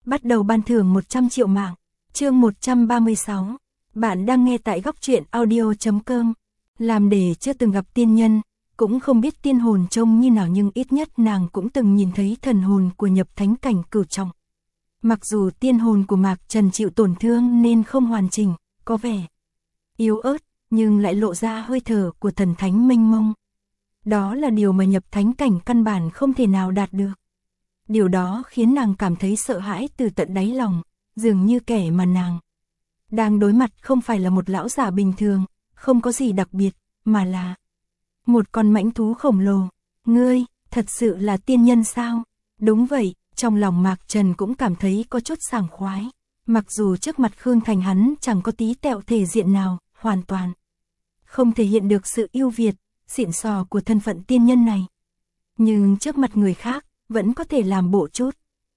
bắt đầu ban thưởng 100 triệu mạng. Chương 136. Bạn đang nghe tại góc truyện audio.com. Làm để chưa từng gặp tiên nhân, cũng không biết tiên hồn trông như nào, nhưng ít nhất nàng cũng từng nhìn thấy thần hồn của nhập thánh cảnh cửu trọng. Mặc dù tiên hồn của Mạc Trần chịu tổn thương nên không hoàn chỉnh, có vẻ yếu ớt, nhưng lại lộ ra hơi thở của thần thánh mênh mông. Đó là điều mà nhập thánh cảnh căn bản không thể nào đạt được. Điều đó khiến nàng cảm thấy sợ hãi từ tận đáy lòng, dường như kẻ mà nàng đang đối mặt không phải là một lão giả bình thường, không có gì đặc biệt, mà là một con mãnh thú khổng lồ. Ngươi, thật sự là tiên nhân sao? Đúng vậy, trong lòng Mạc Trần cũng cảm thấy có chút sảng khoái. Mặc dù trước mặt Khương Thành hắn chẳng có tí tẹo thể diện nào, hoàn toàn không thể hiện được sự ưu việt, xịn sò của thân phận tiên nhân này. Nhưng trước mặt người khác, vẫn có thể làm bộ chút.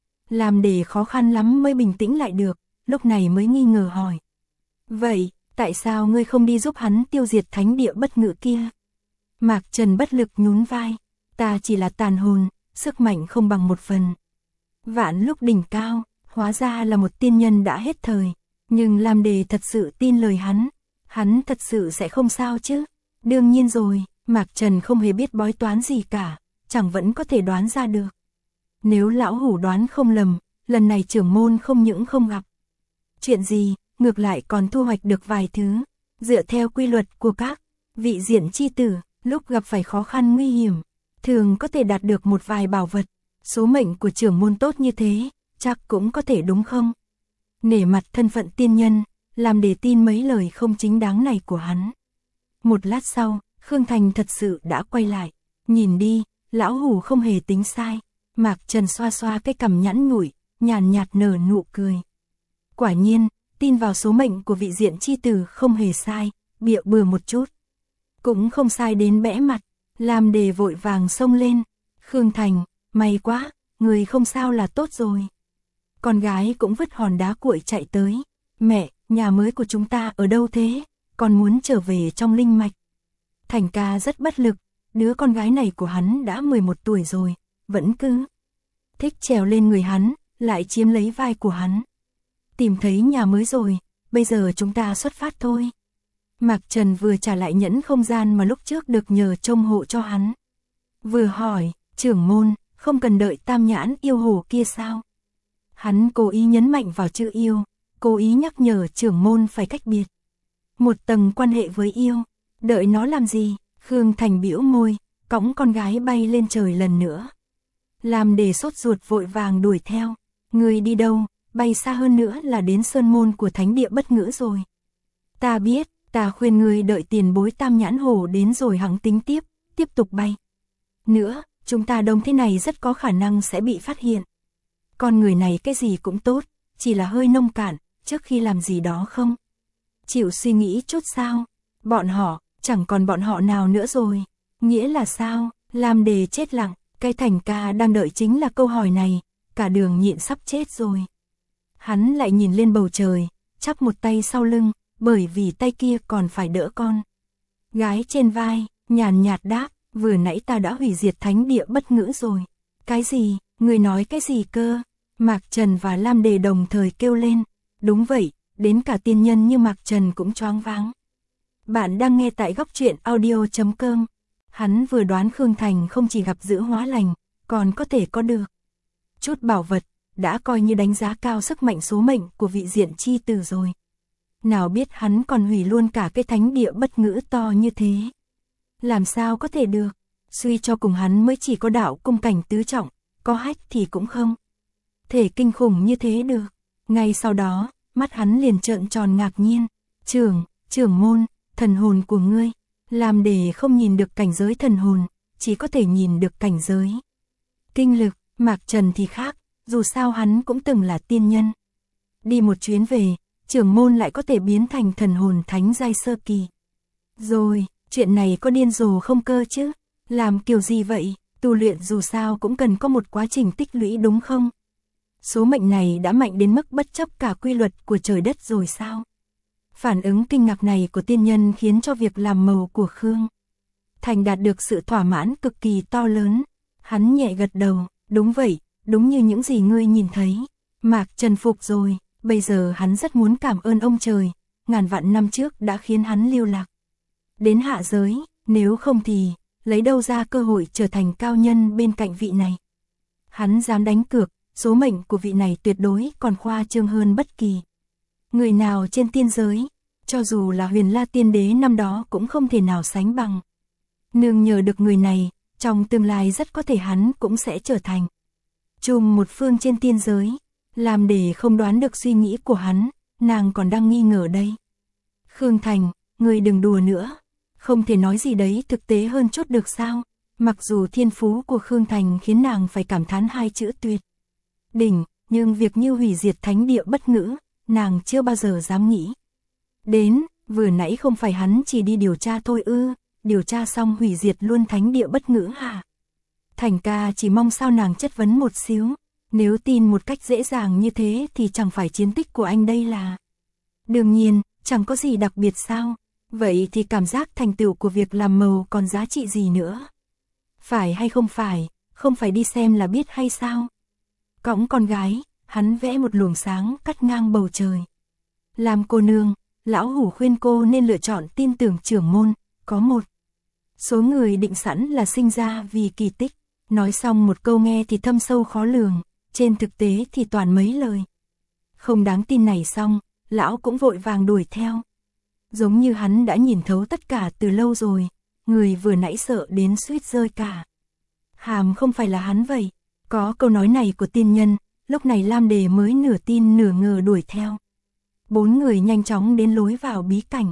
Làm để khó khăn lắm mới bình tĩnh lại được, lúc này mới nghi ngờ hỏi. Vậy, tại sao ngươi không đi giúp hắn tiêu diệt thánh địa bất ngự kia? Mạc Trần bất lực nhún vai. Ta chỉ là tàn hồn, sức mạnh không bằng một phần vạn lúc đỉnh cao, hóa ra là một tiên nhân đã hết thời. Nhưng làm đề thật sự tin lời hắn thật sự sẽ không sao chứ? Đương nhiên rồi, Mạc Trần không hề biết bói toán gì cả, chẳng vẫn có thể đoán ra được. Nếu lão hủ đoán không lầm, lần này trưởng môn không những không gặp chuyện gì, ngược lại còn thu hoạch được vài thứ. Dựa theo quy luật của các vị diện chi tử, lúc gặp phải khó khăn nguy hiểm, thường có thể đạt được một vài bảo vật. Số mệnh của trưởng môn tốt như thế, chắc cũng có thể đúng không? Nể mặt thân phận tiên nhân, làm để tin mấy lời không chính đáng này của hắn. Một lát sau, Khương Thành thật sự đã quay lại. Nhìn đi, lão hủ không hề tính sai. Mạc Trần xoa xoa cái cằm nhẵn nhụi, nhàn nhạt nở nụ cười. Quả nhiên, tin vào số mệnh của vị diện chi tử không hề sai, bịa bừa một chút cũng không sai đến bẽ mặt. Làm đề vội vàng xông lên. Khương Thành, may quá, người không sao là tốt rồi. Con gái cũng vứt hòn đá cuội chạy tới. Mẹ, nhà mới của chúng ta ở đâu thế? Con muốn trở về trong linh mạch. Thành ca rất bất lực, đứa con gái này của hắn đã 11 tuổi rồi, vẫn cứ thích trèo lên người hắn, lại chiếm lấy vai của hắn. Tìm thấy nhà mới rồi, bây giờ chúng ta xuất phát thôi. Mạc Trần vừa trả lại nhẫn không gian mà lúc trước được nhờ trông hộ cho hắn. Vừa hỏi, trưởng môn, không cần đợi tam nhãn yêu hồ kia sao? Hắn cố ý nhấn mạnh vào chữ yêu, cố ý nhắc nhở trưởng môn phải cách biệt một tầng quan hệ với yêu. Đợi nó làm gì? Khương Thành bĩu môi, cõng con gái bay lên trời lần nữa. Làm để sốt ruột vội vàng đuổi theo. Người đi đâu? Bay xa hơn nữa là đến sơn môn của thánh địa bất ngữ rồi. Ta biết, ta khuyên người đợi tiền bối tam nhãn hổ đến rồi hẵng tính tiếp tục bay. Nữa, chúng ta đông thế này rất có khả năng sẽ bị phát hiện. Con người này cái gì cũng tốt, chỉ là hơi nông cạn, trước khi làm gì đó không chịu suy nghĩ chút sao? Bọn họ, chẳng còn bọn họ nào nữa rồi. Nghĩa là sao? Làm đề chết lặng, cái Thành ca đang đợi chính là câu hỏi này, cả đường nhịn sắp chết rồi. Hắn lại nhìn lên bầu trời, chắp một tay sau lưng, bởi vì tay kia còn phải đỡ con gái trên vai, nhàn nhạt đáp, vừa nãy ta đã hủy diệt thánh địa bất ngữ rồi. Cái gì? Người nói cái gì cơ? Mạc Trần và Lam Đề đồng thời kêu lên. Đúng vậy, đến cả tiên nhân như Mạc Trần cũng choáng váng. Bạn đang nghe tại góc truyện audio.com. Hắn vừa đoán Khương Thành không chỉ gặp giữ hóa lành, còn có thể có được chút bảo vật, đã coi như đánh giá cao sức mạnh số mệnh của vị diện chi tử rồi. Nào biết hắn còn hủy luôn cả cái thánh địa bất ngữ to như thế. Làm sao có thể được? Suy cho cùng hắn mới chỉ có đạo cung cảnh tứ trọng, có hách thì cũng không thể kinh khủng như thế được. Ngay sau đó, mắt hắn liền trợn tròn ngạc nhiên. Trưởng môn, thần hồn của ngươi. Làm để không nhìn được cảnh giới thần hồn, chỉ có thể nhìn được cảnh giới kinh lực. Mạc Trần thì khác, dù sao hắn cũng từng là tiên nhân. Đi một chuyến về, trưởng môn lại có thể biến thành thần hồn thánh giai sơ kỳ. Rồi, chuyện này có điên rồ không cơ chứ? Làm kiểu gì vậy? Tu luyện dù sao cũng cần có một quá trình tích lũy đúng không? Số mệnh này đã mạnh đến mức bất chấp cả quy luật của trời đất rồi sao? Phản ứng kinh ngạc này của tiên nhân khiến cho việc làm màu của Khương Thành đạt được sự thỏa mãn cực kỳ to lớn. Hắn nhẹ gật đầu, đúng vậy, đúng như những gì ngươi nhìn thấy. Mạc Trần phục rồi, bây giờ hắn rất muốn cảm ơn ông trời, ngàn vạn năm trước đã khiến hắn lưu lạc đến hạ giới, nếu không thì lấy đâu ra cơ hội trở thành cao nhân bên cạnh vị này. Hắn dám đánh cược, số mệnh của vị này tuyệt đối còn khoa trương hơn bất kỳ người nào trên tiên giới, cho dù là Huyền La Tiên Đế năm đó cũng không thể nào sánh bằng. Nương nhờ được người này, trong tương lai rất có thể hắn cũng sẽ trở thành trùm một phương trên tiên giới. Làm để không đoán được suy nghĩ của hắn, nàng còn đang nghi ngờ đây. Khương Thành, ngươi đừng đùa nữa, không thể nói gì đấy thực tế hơn chút được sao? Mặc dù thiên phú của Khương Thành khiến nàng phải cảm thán hai chữ tuyệt đỉnh, nhưng việc như hủy diệt thánh địa bất ngữ, nàng chưa bao giờ dám nghĩ đến. Vừa nãy không phải hắn chỉ đi điều tra thôi ư? Điều tra xong hủy diệt luôn thánh địa bất ngữ hả? Thành ca chỉ mong sao nàng chất vấn một xíu. Nếu tin một cách dễ dàng như thế thì chẳng phải chiến tích của anh đây là đương nhiên, chẳng có gì đặc biệt sao? Vậy thì cảm giác thành tựu của việc làm màu còn giá trị gì nữa? Phải hay không phải đi xem là biết hay sao? Cõng con gái, hắn vẽ một luồng sáng cắt ngang bầu trời. Làm cô nương, lão hủ khuyên cô nên lựa chọn tin tưởng trưởng môn, có một số người định sẵn là sinh ra vì kỳ tích. Nói xong một câu nghe thì thâm sâu khó lường, trên thực tế thì toàn mấy lời không đáng tin này xong, lão cũng vội vàng đuổi theo. Giống như hắn đã nhìn thấu tất cả từ lâu rồi, người vừa nãy sợ đến suýt rơi cả hàm không phải là hắn vậy. Có câu nói này của tiên nhân, lúc này Lam Đề mới nửa tin nửa ngờ đuổi theo. 4 người nhanh chóng đến lối vào bí cảnh.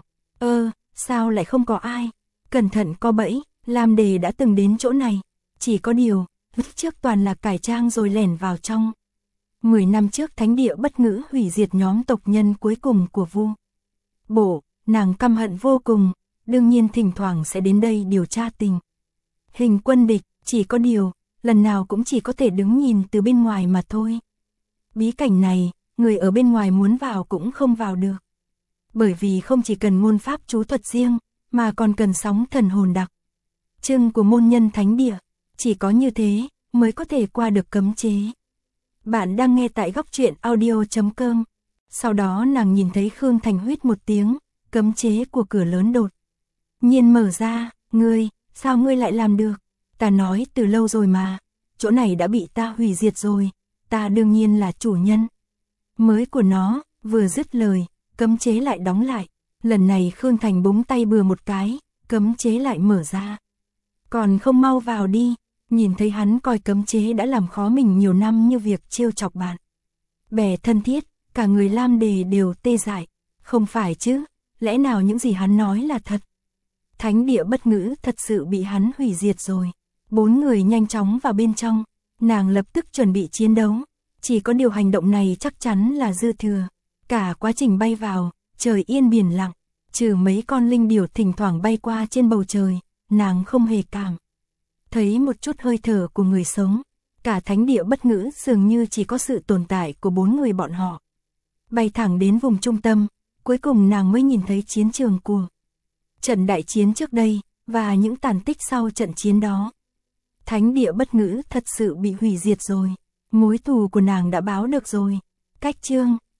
Sao lại không có ai? Cẩn thận có bẫy, Lam Đề đã từng đến chỗ này. Chỉ có điều, lúc trước toàn là cải trang rồi lẻn vào trong. 10 năm trước thánh địa bất ngữ hủy diệt nhóm tộc nhân cuối cùng của Vu Bộ, nàng căm hận vô cùng, đương nhiên thỉnh thoảng sẽ đến đây điều tra tình hình quân địch, chỉ có điều, lần nào cũng chỉ có thể đứng nhìn từ bên ngoài mà thôi. Bí cảnh này, người ở bên ngoài muốn vào cũng không vào được. Bởi vì không chỉ cần môn pháp chú thuật riêng, mà còn cần sóng thần hồn đặc trưng của môn nhân thánh địa. Chỉ có như thế, mới có thể qua được cấm chế. Bạn đang nghe tại góc truyện audio.com. Sau đó nàng nhìn thấy Khương Thành huýt một tiếng, cấm chế của cửa lớn đột nhiên mở ra. Ngươi, sao ngươi lại làm được? Ta nói từ lâu rồi mà, chỗ này đã bị ta hủy diệt rồi, ta đương nhiên là chủ nhân mới của nó. Vừa dứt lời, cấm chế lại đóng lại. Lần này Khương Thành búng tay bừa một cái, cấm chế lại mở ra. Còn không mau vào đi. Nhìn thấy hắn coi cấm chế đã làm khó mình nhiều năm như việc trêu chọc bạn bè thân thiết, cả người Lam Đề đều tê dại. Không phải chứ, lẽ nào những gì hắn nói là thật? Thánh địa bất ngữ thật sự bị hắn hủy diệt rồi. 4 người nhanh chóng vào bên trong, nàng lập tức chuẩn bị chiến đấu. Chỉ có điều hành động này chắc chắn là dư thừa. Cả quá trình bay vào, trời yên biển lặng, trừ mấy con linh điểu thỉnh thoảng bay qua trên bầu trời, nàng không hề cảm thấy một chút hơi thở của người sống. Cả thánh địa bất ngữ dường như chỉ có sự tồn tại của 4 người bọn họ. Bay thẳng đến vùng trung tâm, cuối cùng nàng mới nhìn thấy chiến trường của trận đại chiến trước đây, và những tàn tích sau trận chiến đó. Thánh địa bất ngữ thật sự bị hủy diệt rồi. Mối thù của nàng đã báo được rồi. Cách chương